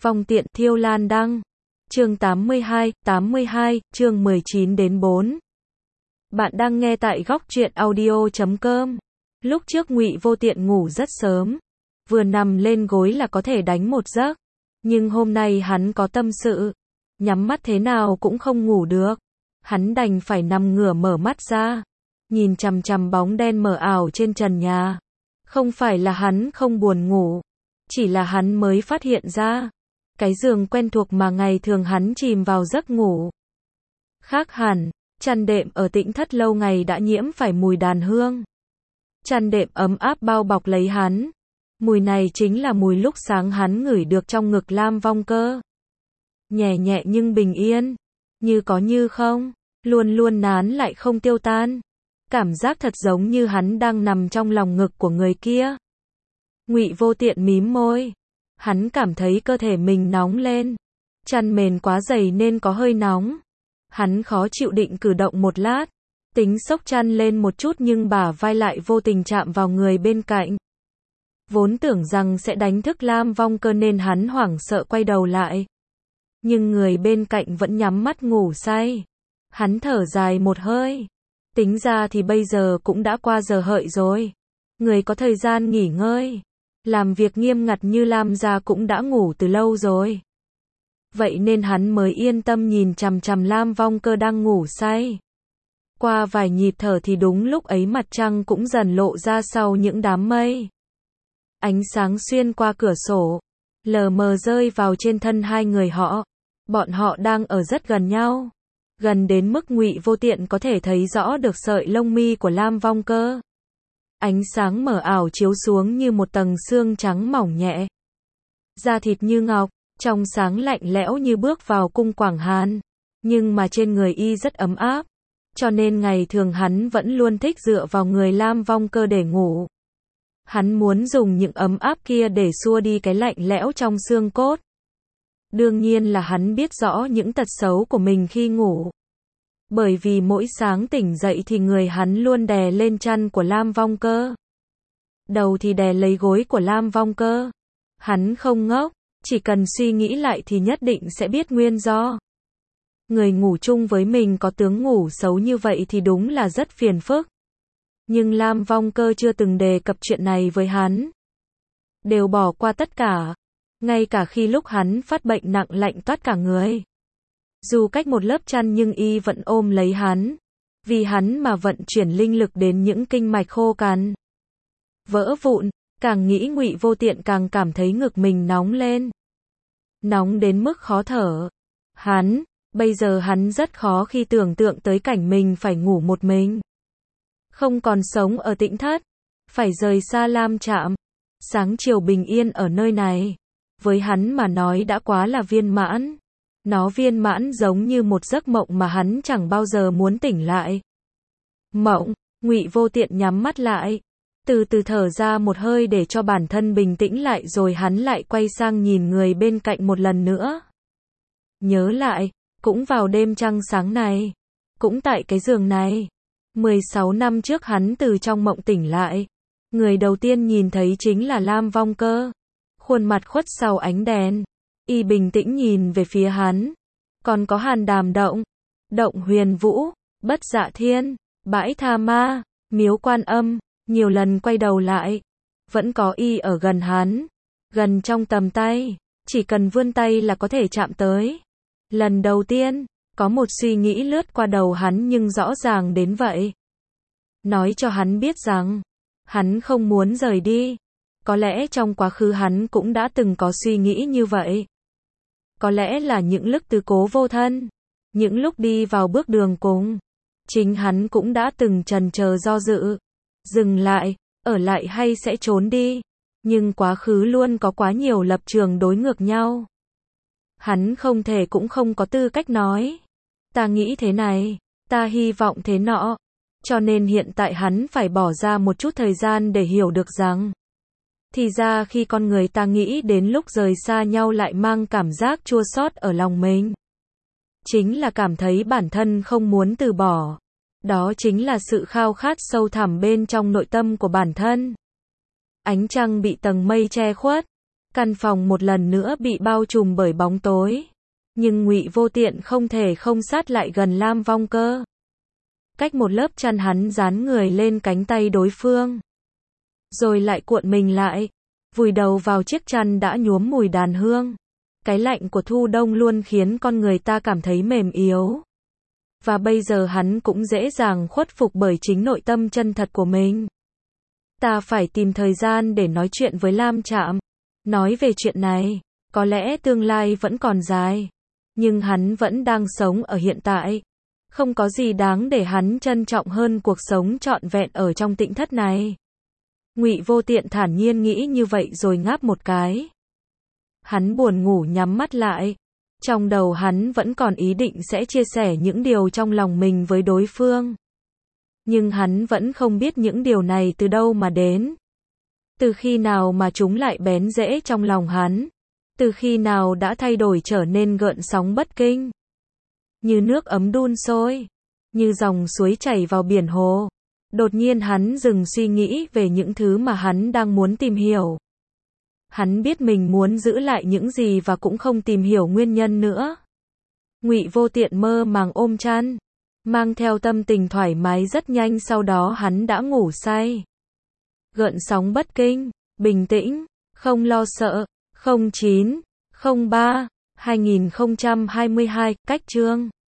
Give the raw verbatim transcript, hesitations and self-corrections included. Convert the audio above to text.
Vong tiện Thiêu Lan đăng. Chương tám mươi hai, tám mươi hai, chương mười chín đến bốn. Bạn đang nghe tại góc truyện audio chấm com. Lúc trước Ngụy Vô Tiện ngủ rất sớm, vừa nằm lên gối là có thể đánh một giấc, nhưng hôm nay hắn có tâm sự, nhắm mắt thế nào cũng không ngủ được. Hắn đành phải nằm ngửa mở mắt ra, nhìn chằm chằm bóng đen mờ ảo trên trần nhà. Không phải là hắn không buồn ngủ, chỉ là hắn mới phát hiện ra cái giường quen thuộc mà ngày thường hắn chìm vào giấc ngủ. Khác hẳn, chăn đệm ở Tĩnh Thất lâu ngày đã nhiễm phải mùi đàn hương. Chăn đệm ấm áp bao bọc lấy hắn. Mùi này chính là mùi lúc sáng hắn ngửi được trong ngực Lam Vong Cơ. Nhẹ nhẹ nhưng bình yên, như có như không, luôn luôn nán lại không tiêu tan. Cảm giác thật giống như hắn đang nằm trong lòng ngực của người kia. Ngụy Vô Tiện mím môi. Hắn cảm thấy cơ thể mình nóng lên. Chăn mền quá dày nên có hơi nóng. Hắn khó chịu định cử động một lát, tính xốc chăn lên một chút nhưng bả vai lại vô tình chạm vào người bên cạnh. Vốn tưởng rằng sẽ đánh thức Lam Vong Cơ nên hắn hoảng sợ quay đầu lại. Nhưng người bên cạnh vẫn nhắm mắt ngủ say. Hắn thở dài một hơi. Tính ra thì bây giờ cũng đã qua giờ hợi rồi. Người có thời gian nghỉ ngơi. Làm việc nghiêm ngặt như Lam gia cũng đã ngủ từ lâu rồi. Vậy nên hắn mới yên tâm nhìn chằm chằm Lam Vong Cơ đang ngủ say. Qua vài nhịp thở thì đúng lúc ấy mặt trăng cũng dần lộ ra sau những đám mây. Ánh sáng xuyên qua cửa sổ, lờ mờ rơi vào trên thân hai người họ. Bọn họ đang ở rất gần nhau. Gần đến mức Ngụy Vô Tiện có thể thấy rõ được sợi lông mi của Lam Vong Cơ. Ánh sáng mờ ảo chiếu xuống như một tầng sương trắng mỏng nhẹ. Da thịt như ngọc, trong sáng lạnh lẽo như bước vào cung Quảng Hàn. Nhưng mà trên người y rất ấm áp. Cho nên ngày thường hắn vẫn luôn thích dựa vào người Lam Vong Cơ để ngủ. Hắn muốn dùng những ấm áp kia để xua đi cái lạnh lẽo trong xương cốt. Đương nhiên là hắn biết rõ những tật xấu của mình khi ngủ. Bởi vì mỗi sáng tỉnh dậy thì người hắn luôn đè lên chăn của Lam Vong Cơ. Đầu thì đè lấy gối của Lam Vong Cơ. Hắn không ngốc, chỉ cần suy nghĩ lại thì nhất định sẽ biết nguyên do. Người ngủ chung với mình có tướng ngủ xấu như vậy thì đúng là rất phiền phức. Nhưng Lam Vong Cơ chưa từng đề cập chuyện này với hắn. Đều bỏ qua tất cả. Ngay cả khi lúc hắn phát bệnh nặng lạnh toát cả người. Dù cách một lớp chăn nhưng y vẫn ôm lấy hắn. Vì hắn mà vận chuyển linh lực đến những kinh mạch khô cằn. Vỡ vụn, càng nghĩ Ngụy Vô Tiện càng cảm thấy ngực mình nóng lên. Nóng đến mức khó thở. Hắn, bây giờ hắn rất khó khi tưởng tượng tới cảnh mình phải ngủ một mình. Không còn sống ở Tĩnh Thất. Phải rời xa Lam Trạm. Sáng chiều bình yên ở nơi này. Với hắn mà nói đã quá là viên mãn. Nó viên mãn giống như một giấc mộng mà hắn chẳng bao giờ muốn tỉnh lại. Mộng, Ngụy Vô Tiện nhắm mắt lại. Từ từ thở ra một hơi để cho bản thân bình tĩnh lại rồi hắn lại quay sang nhìn người bên cạnh một lần nữa. Nhớ lại, cũng vào đêm trăng sáng này. Cũng tại cái giường này. mười sáu năm trước hắn từ trong mộng tỉnh lại. Người đầu tiên nhìn thấy chính là Lam Vong Cơ. Khuôn mặt khuất sau ánh đèn. Y bình tĩnh nhìn về phía hắn. Còn có Hàn Đàm Động, Động Huyền Vũ, Bất Dạ Thiên, Bãi Tha Ma, Miếu Quan Âm. Nhiều lần quay đầu lại. Vẫn có y ở gần hắn. Gần trong tầm tay. Chỉ cần vươn tay là có thể chạm tới. Lần đầu tiên, có một suy nghĩ lướt qua đầu hắn nhưng rõ ràng đến vậy. Nói cho hắn biết rằng, hắn không muốn rời đi. Có lẽ trong quá khứ hắn cũng đã từng có suy nghĩ như vậy. Có lẽ là những lúc tứ cố vô thân. Những lúc đi vào bước đường cùng. Chính hắn cũng đã từng chần chờ do dự. Dừng lại, ở lại hay sẽ trốn đi. Nhưng quá khứ luôn có quá nhiều lập trường đối ngược nhau. Hắn không thể cũng không có tư cách nói. Ta nghĩ thế này, ta hy vọng thế nọ. Cho nên hiện tại hắn phải bỏ ra một chút thời gian để hiểu được rằng. Thì ra khi con người ta nghĩ đến lúc rời xa nhau lại mang cảm giác chua xót ở lòng mình. Chính là cảm thấy bản thân không muốn từ bỏ. Đó chính là sự khao khát sâu thẳm bên trong nội tâm của bản thân. Ánh trăng bị tầng mây che khuất. Căn phòng một lần nữa bị bao trùm bởi bóng tối. Nhưng Ngụy Vô Tiện không thể không sát lại gần Lam Vong Cơ. Cách một lớp chăn hắn dán người lên cánh tay đối phương. Rồi lại cuộn mình lại, vùi đầu vào chiếc chăn đã nhuốm mùi đàn hương. Cái lạnh của thu đông luôn khiến con người ta cảm thấy mềm yếu. Và bây giờ hắn cũng dễ dàng khuất phục bởi chính nội tâm chân thật của mình. Ta phải tìm thời gian để nói chuyện với Lam Trạm. Nói về chuyện này, có lẽ tương lai vẫn còn dài. Nhưng hắn vẫn đang sống ở hiện tại. Không có gì đáng để hắn trân trọng hơn cuộc sống trọn vẹn ở trong tĩnh thất này. Ngụy Vô Tiện thản nhiên nghĩ như vậy rồi ngáp một cái. Hắn buồn ngủ nhắm mắt lại. Trong đầu hắn vẫn còn ý định sẽ chia sẻ những điều trong lòng mình với đối phương. Nhưng hắn vẫn không biết những điều này từ đâu mà đến. Từ khi nào mà chúng lại bén rễ trong lòng hắn. Từ khi nào đã thay đổi trở nên gợn sóng bất kinh. Như nước ấm đun sôi. Như dòng suối chảy vào biển hồ. Đột nhiên hắn dừng suy nghĩ về những thứ mà hắn đang muốn tìm hiểu. Hắn biết mình muốn giữ lại những gì và cũng không tìm hiểu nguyên nhân nữa. Ngụy Vô Tiện mơ màng ôm chăn, mang theo tâm tình thoải mái rất nhanh sau đó hắn đã ngủ say. Gợn sóng bất kinh, bình tĩnh, không lo sợ. không chín không ba hai nghìn không trăm hai mươi hai, cách chương